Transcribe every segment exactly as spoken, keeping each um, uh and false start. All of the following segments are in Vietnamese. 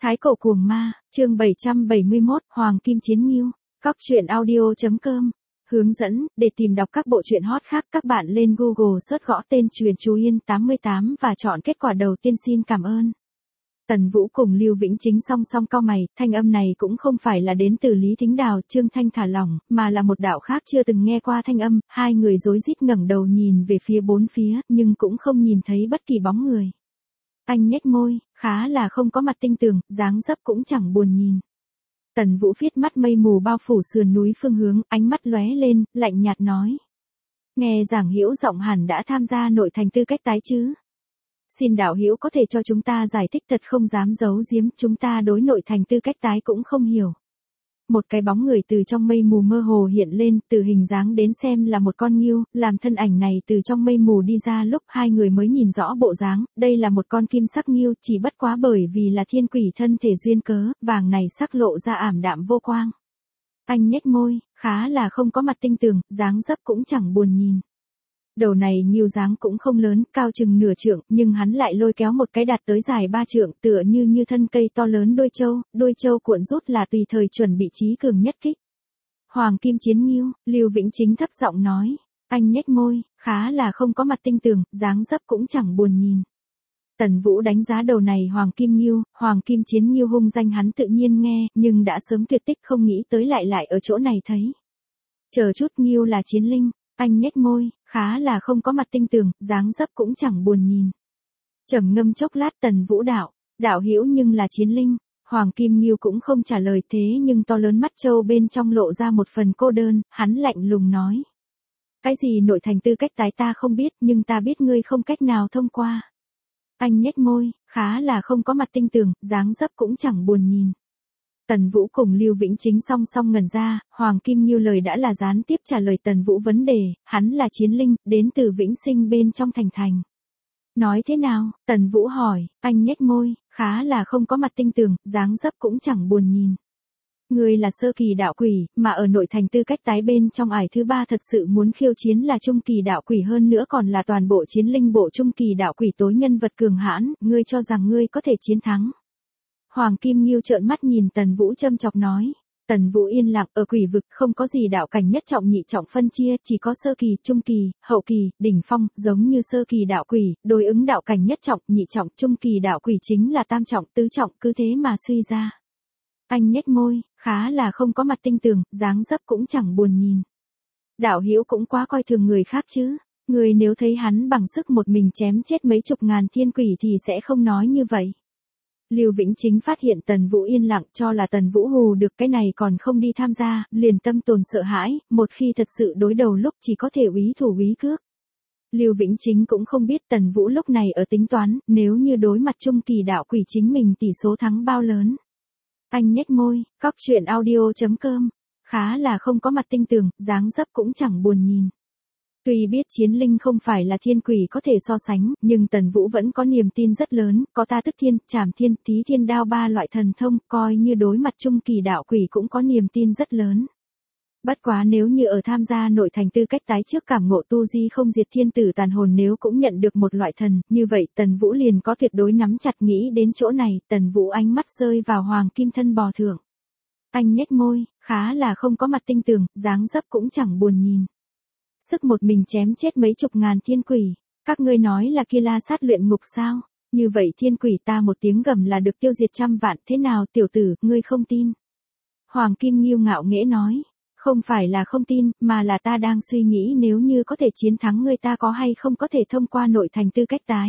Thái cổ cuồng ma, chương bảy trăm bảy mươi mốt, Hoàng Kim Chiến Ngưu, Cóc truyện audio chấm com. Hướng dẫn, để tìm đọc các bộ truyện hot khác các bạn lên Google search gõ tên Truyền Chú Yên tám mươi tám và chọn kết quả đầu tiên. Xin cảm ơn. Tần Vũ cùng Lưu Vĩnh Chính song song cau mày, thanh âm này cũng không phải là đến từ Lý Thính Đào, Trương Thanh thả lỏng, mà là một đạo khác chưa từng nghe qua thanh âm. Hai người rối rít ngẩng đầu nhìn về phía bốn phía, nhưng cũng không nhìn thấy bất kỳ bóng người. Anh nhếch môi, khá là không có mặt tinh tường, dáng dấp cũng chẳng buồn nhìn. Tần Vũ viết mắt mây mù bao phủ sườn núi phương hướng, ánh mắt lóe lên, lạnh nhạt nói. Nghe giảng Hữu giọng hẳn đã tham gia nội thành tư cách tái chứ. Xin đạo hữu có thể cho chúng ta giải thích, thật không dám giấu giếm, chúng ta đối nội thành tư cách tái cũng không hiểu. Một cái bóng người từ trong mây mù mơ hồ hiện lên, từ hình dáng đến xem là một con ngưu, làm thân ảnh này từ trong mây mù đi ra lúc hai người mới nhìn rõ bộ dáng, đây là một con kim sắc ngưu, chỉ bất quá bởi vì là thiên quỷ thân thể duyên cớ, vàng này sắc lộ ra ảm đạm vô quang. Anh nhếch môi, khá là không có mặt tinh tường, dáng dấp cũng chẳng buồn nhìn. Đầu này ngưu dáng cũng không lớn, cao chừng nửa trượng, nhưng hắn lại lôi kéo một cái đạt tới dài ba trượng, tựa như như thân cây to lớn đôi châu, đôi châu cuộn rút là tùy thời chuẩn bị chí cường nhất kích. Hoàng Kim Chiến Ngưu, Lưu Vĩnh Chính thấp giọng nói, anh nhếch môi, khá là không có mặt tinh tường, dáng dấp cũng chẳng buồn nhìn. Tần Vũ đánh giá đầu này Hoàng Kim Ngưu, Hoàng Kim Chiến Ngưu hung danh hắn tự nhiên nghe, nhưng đã sớm tuyệt tích, không nghĩ tới lại lại ở chỗ này thấy. Chờ chút, ngưu là chiến linh. Anh nhếch môi, khá là không có mặt tinh tường, dáng dấp cũng chẳng buồn nhìn. Trầm ngâm chốc lát, Tần Vũ đạo, đạo hữu nhưng là chiến linh. Hoàng Kim Ngưu cũng không trả lời, thế nhưng to lớn mắt trâu bên trong lộ ra một phần cô đơn, hắn lạnh lùng nói. Cái gì nội thành tư cách tái ta không biết, nhưng ta biết ngươi không cách nào thông qua. Anh nhếch môi, khá là không có mặt tinh tường, dáng dấp cũng chẳng buồn nhìn. Tần Vũ cùng Lưu Vĩnh Chính song song ngẩn ra, Hoàng Kim Ngưu lời đã là gián tiếp trả lời Tần Vũ vấn đề, hắn là chiến linh, đến từ Vĩnh Sinh bên trong thành thành. Nói thế nào? Tần Vũ hỏi, anh nhếch môi, khá là không có mặt tinh tường, dáng dấp cũng chẳng buồn nhìn. Ngươi là sơ kỳ đạo quỷ, mà ở nội thành tư cách tái bên trong ải thứ ba thật sự muốn khiêu chiến là trung kỳ đạo quỷ, hơn nữa còn là toàn bộ chiến linh bộ trung kỳ đạo quỷ tối nhân vật cường hãn, ngươi cho rằng ngươi có thể chiến thắng. Hoàng Kim Ngưu trợn mắt nhìn Tần Vũ châm chọc nói. Tần Vũ yên lặng, ở quỷ vực không có gì đạo cảnh nhất trọng nhị trọng phân chia, chỉ có sơ kỳ, trung kỳ, hậu kỳ, đỉnh phong, giống như sơ kỳ đạo quỷ, đối ứng đạo cảnh nhất trọng, nhị trọng, trung kỳ đạo quỷ chính là tam trọng, tứ trọng, cứ thế mà suy ra. Anh nhếch môi, khá là không có mặt tinh tường, dáng dấp cũng chẳng buồn nhìn. Đạo hữu cũng quá coi thường người khác chứ, người nếu thấy hắn bằng sức một mình chém chết mấy chục ngàn thiên quỷ thì sẽ không nói như vậy. Lưu Vĩnh Chính phát hiện Tần Vũ yên lặng, cho là Tần Vũ hù được cái này còn không đi tham gia, liền tâm tồn sợ hãi, một khi thật sự đối đầu lúc chỉ có thể úy thủ úy cước. Lưu Vĩnh Chính cũng không biết Tần Vũ lúc này ở tính toán, nếu như đối mặt trung kỳ đạo quỷ chính mình tỷ số thắng bao lớn. Anh nhếch môi, Cóc truyện audio chấm com, khá là không có mặt tinh tường, dáng dấp cũng chẳng buồn nhìn. Tuy biết chiến linh không phải là thiên quỷ có thể so sánh, nhưng Tần Vũ vẫn có niềm tin rất lớn, có ta tức thiên, trảm thiên, thí thiên đao ba loại thần thông, coi như đối mặt trung kỳ đạo quỷ cũng có niềm tin rất lớn. Bất quá nếu như ở tham gia nội thành tư cách tái trước cảm ngộ tu di không diệt thiên tử tàn hồn, nếu cũng nhận được một loại thần, như vậy Tần Vũ liền có tuyệt đối nắm chặt. Nghĩ đến chỗ này, Tần Vũ ánh mắt rơi vào Hoàng Kim thân bò thượng. Anh nhếch môi, khá là không có mặt tinh tường, dáng dấp cũng chẳng buồn nhìn. Sức một mình chém chết mấy chục ngàn thiên quỷ, các ngươi nói là kia la sát luyện ngục sao? Như vậy thiên quỷ ta một tiếng gầm là được tiêu diệt trăm vạn, thế nào tiểu tử, ngươi không tin? Hoàng Kim Ngưu ngạo nghễ nói, không phải là không tin, mà là ta đang suy nghĩ nếu như có thể chiến thắng ngươi ta có hay không có thể thông qua nội thành tư cách tái.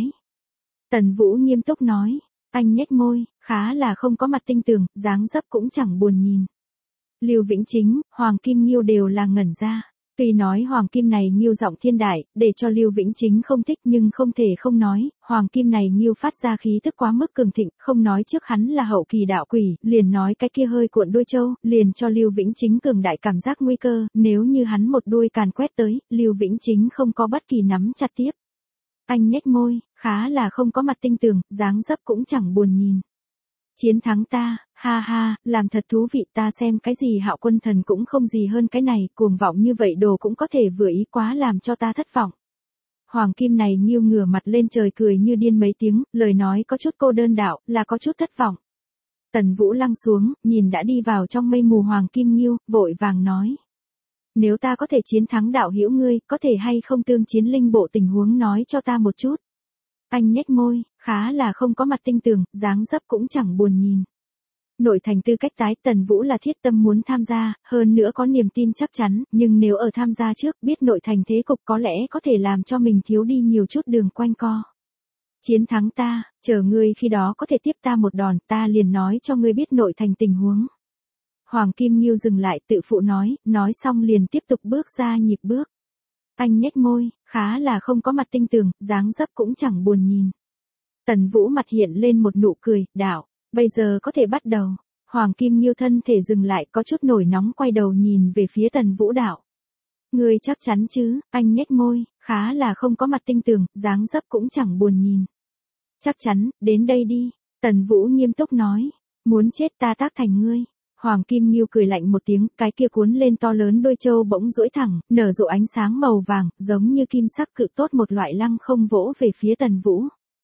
Tần Vũ nghiêm túc nói, anh nhếch môi, khá là không có mặt tinh tường, dáng dấp cũng chẳng buồn nhìn. Lưu Vĩnh Chính, Hoàng Kim Ngưu đều là ngẩn ra. Tuy nói Hoàng Kim này ngưu giọng thiên đại, để cho Lưu Vĩnh Chính không thích, nhưng không thể không nói, Hoàng Kim này ngưu phát ra khí tức quá mức cường thịnh, không nói trước hắn là hậu kỳ đạo quỷ, liền nói cái kia hơi cuộn đuôi trâu, liền cho Lưu Vĩnh Chính cường đại cảm giác nguy cơ, nếu như hắn một đuôi càn quét tới, Lưu Vĩnh Chính không có bất kỳ nắm chặt tiếp. Anh nhếch môi, khá là không có mặt tinh tường, dáng dấp cũng chẳng buồn nhìn. Chiến thắng ta, ha ha, làm thật thú vị, ta xem cái gì Hạo Quân thần cũng không gì hơn cái này, cuồng vọng như vậy đồ cũng có thể vừa ý, quá làm cho ta thất vọng. Hoàng Kim này nghiêu ngửa mặt lên trời cười như điên mấy tiếng, lời nói có chút cô đơn đạo, là có chút thất vọng. Tần Vũ lăng xuống, nhìn đã đi vào trong mây mù Hoàng Kim Nghiêu, vội vàng nói. Nếu ta có thể chiến thắng đạo hữu ngươi, có thể hay không tương chiến linh bộ tình huống nói cho ta một chút. Anh nhếch môi, khá là không có mặt tinh tường, dáng dấp cũng chẳng buồn nhìn. Nội thành tư cách tái, Tần Vũ là thiết tâm muốn tham gia, hơn nữa có niềm tin chắc chắn, nhưng nếu ở tham gia trước biết nội thành thế cục có lẽ có thể làm cho mình thiếu đi nhiều chút đường quanh co. Chiến thắng ta, chờ ngươi khi đó có thể tiếp ta một đòn, ta liền nói cho ngươi biết nội thành tình huống. Hoàng Kim Nghiêu dừng lại tự phụ nói, nói xong liền tiếp tục bước ra nhịp bước. Anh nhếch môi, khá là không có mặt tinh tường, dáng dấp cũng chẳng buồn nhìn. Tần Vũ mặt hiện lên một nụ cười, đạo, bây giờ có thể bắt đầu. Hoàng Kim Nghiêu thân thể dừng lại có chút nổi nóng quay đầu nhìn về phía Tần Vũ đạo. Ngươi chắc chắn chứ, anh nhếch môi, khá là không có mặt tinh tường, dáng dấp cũng chẳng buồn nhìn. Chắc chắn, đến đây đi. Tần Vũ nghiêm túc nói, muốn chết ta tác thành ngươi. Hoàng Kim Nghiêu cười lạnh một tiếng, cái kia cuốn lên to lớn đôi châu bỗng duỗi thẳng, nở rộ ánh sáng màu vàng, giống như kim sắc cự tốt một loại lăng không vỗ về phía Tần Vũ.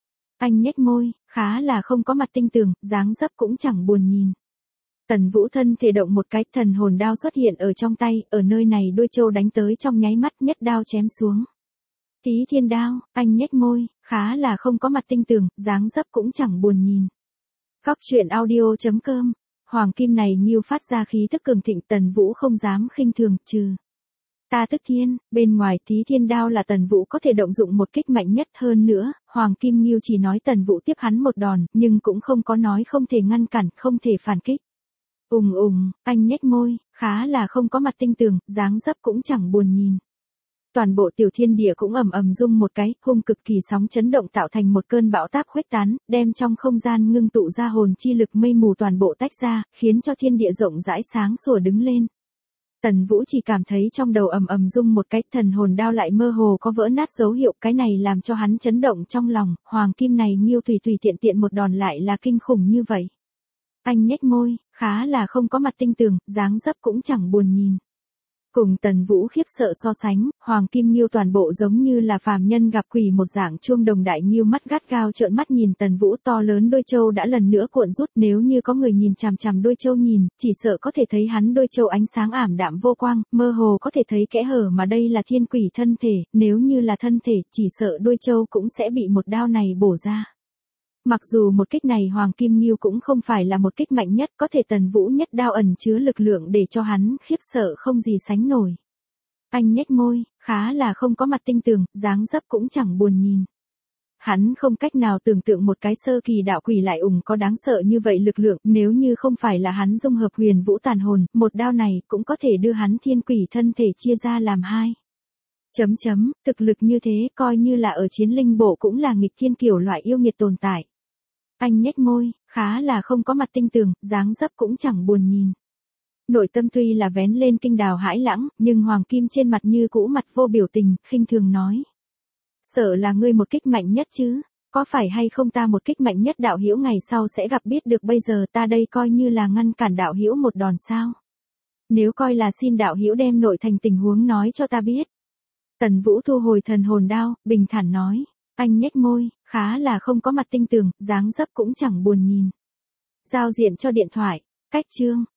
Anh nhếch môi, khá là không có mặt tinh tường, dáng dấp cũng chẳng buồn nhìn. Tần Vũ thân thể động một cái, thần hồn đao xuất hiện ở trong tay, ở nơi này đôi châu đánh tới trong nháy mắt nhất đao chém xuống. Tí thiên đao, anh nhếch môi, khá là không có mặt tinh tường, dáng dấp cũng chẳng buồn nhìn. Góc truyện audio chấm com. Hoàng kim này Nghiêu phát ra khí tức cường thịnh, Tần Vũ không dám khinh thường, trừ. Ta tức thiên, bên ngoài Tí thiên đao là Tần Vũ có thể động dụng một kích mạnh nhất, hơn nữa, Hoàng Kim Nghiêu chỉ nói Tần Vũ tiếp hắn một đòn, nhưng cũng không có nói không thể ngăn cản, không thể phản kích. Ùng ùng, anh nhếch môi, khá là không có mặt tinh tường, dáng dấp cũng chẳng buồn nhìn. Toàn bộ tiểu thiên địa cũng ầm ầm rung một cái, hung cực kỳ sóng chấn động tạo thành một cơn bão táp khuếch tán, đem trong không gian ngưng tụ ra hồn chi lực mây mù toàn bộ tách ra, khiến cho thiên địa rộng rãi sáng sủa đứng lên. Tần Vũ chỉ cảm thấy trong đầu ầm ầm rung một cái, thần hồn đao lại mơ hồ có vỡ nát dấu hiệu, cái này làm cho hắn chấn động trong lòng, Hoàng kim này Nghiêu tùy tùy tiện tiện một đòn lại là kinh khủng như vậy. Anh nhếch môi, khá là không có mặt tinh tường, dáng dấp cũng chẳng buồn nhìn. Cùng Tần Vũ khiếp sợ so sánh, Hoàng Kim Nghiêu toàn bộ giống như là phàm nhân gặp quỷ một dạng, chuông đồng đại Nghiêu mắt gắt gao trợn mắt nhìn Tần Vũ, to lớn đôi châu đã lần nữa cuộn rút, nếu như có người nhìn chằm chằm đôi châu nhìn, chỉ sợ có thể thấy hắn đôi châu ánh sáng ảm đạm vô quang, mơ hồ có thể thấy kẽ hở mà đây là thiên quỷ thân thể, nếu như là thân thể, chỉ sợ đôi châu cũng sẽ bị một đao này bổ ra. Mặc dù một kích này Hoàng Kim Nghiêu cũng không phải là một kích mạnh nhất, có thể Tần Vũ nhất đao ẩn chứa lực lượng để cho hắn khiếp sợ không gì sánh nổi. Anh nhếch môi, khá là không có mặt tinh tường, dáng dấp cũng chẳng buồn nhìn. Hắn không cách nào tưởng tượng một cái sơ kỳ đạo quỷ lại ủng có đáng sợ như vậy lực lượng, nếu như không phải là hắn dung hợp huyền vũ tàn hồn, một đao này cũng có thể đưa hắn thiên quỷ thân thể chia ra làm hai. Chấm chấm, thực lực như thế coi như là ở chiến linh bộ cũng là nghịch thiên kiểu loại yêu nghiệt tồn tại. Anh nhếch môi, khá là không có mặt tinh tường, dáng dấp cũng chẳng buồn nhìn. Nội tâm tuy là vén lên kinh đào hãi lãng, nhưng Hoàng Kim trên mặt như cũ mặt vô biểu tình, khinh thường nói. Sợ là ngươi một kích mạnh nhất chứ, có phải hay không ta một kích mạnh nhất đạo hữu ngày sau sẽ gặp biết được, bây giờ ta đây coi như là ngăn cản đạo hữu một đòn sao. Nếu coi là xin đạo hữu đem nội thành tình huống nói cho ta biết. Tần Vũ thu hồi thần hồn đao, bình thản nói. Anh nhếch môi, khá là không có mặt tinh tường, dáng dấp cũng chẳng buồn nhìn. Giao diện cho điện thoại, cách chương.